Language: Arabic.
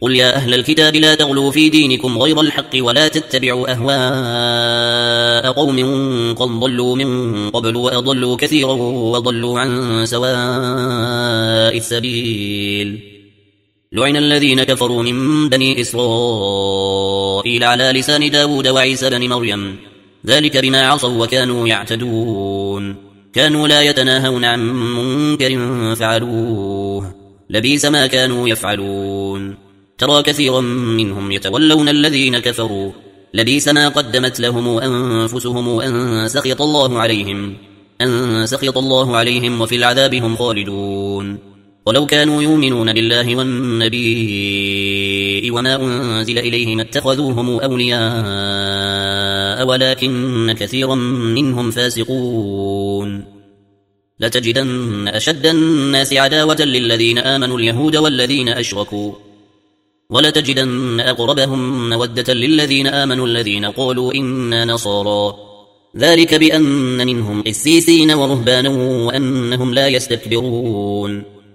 قل يا أهل الكتاب لا تغلوا في دينكم غير الحق ولا تتبعوا أهواء قوم قد ضلوا من قبل وأضلوا كثيرا وضلوا عن سواء السبيل. لعن الذين كفروا من بني إسرائيل على لسان داود وعيسى بن مريم ذلك بما عصوا وكانوا يعتدون كانوا لا يتناهون عن منكر فعلوه لبئس ما كانوا يفعلون. ترى كثيرا منهم يتولون الذين كفروا لبئس ما قدمت لهم أنفسهم أن سخط الله عليهم وفي العذاب هم خالدون. ولو كانوا يؤمنون بالله والنبي وما أنزل إليهم اتخذوهم أولياء ولكن كثيرا منهم فاسقون. لتجدن أشد الناس عداوة للذين آمنوا اليهود والذين أشركوا ولتجدن أقربهم مودة للذين آمنوا الذين قالوا إنا نصارى ذلك بأن منهم قسيسين ورهبانا وأنهم لا يستكبرون.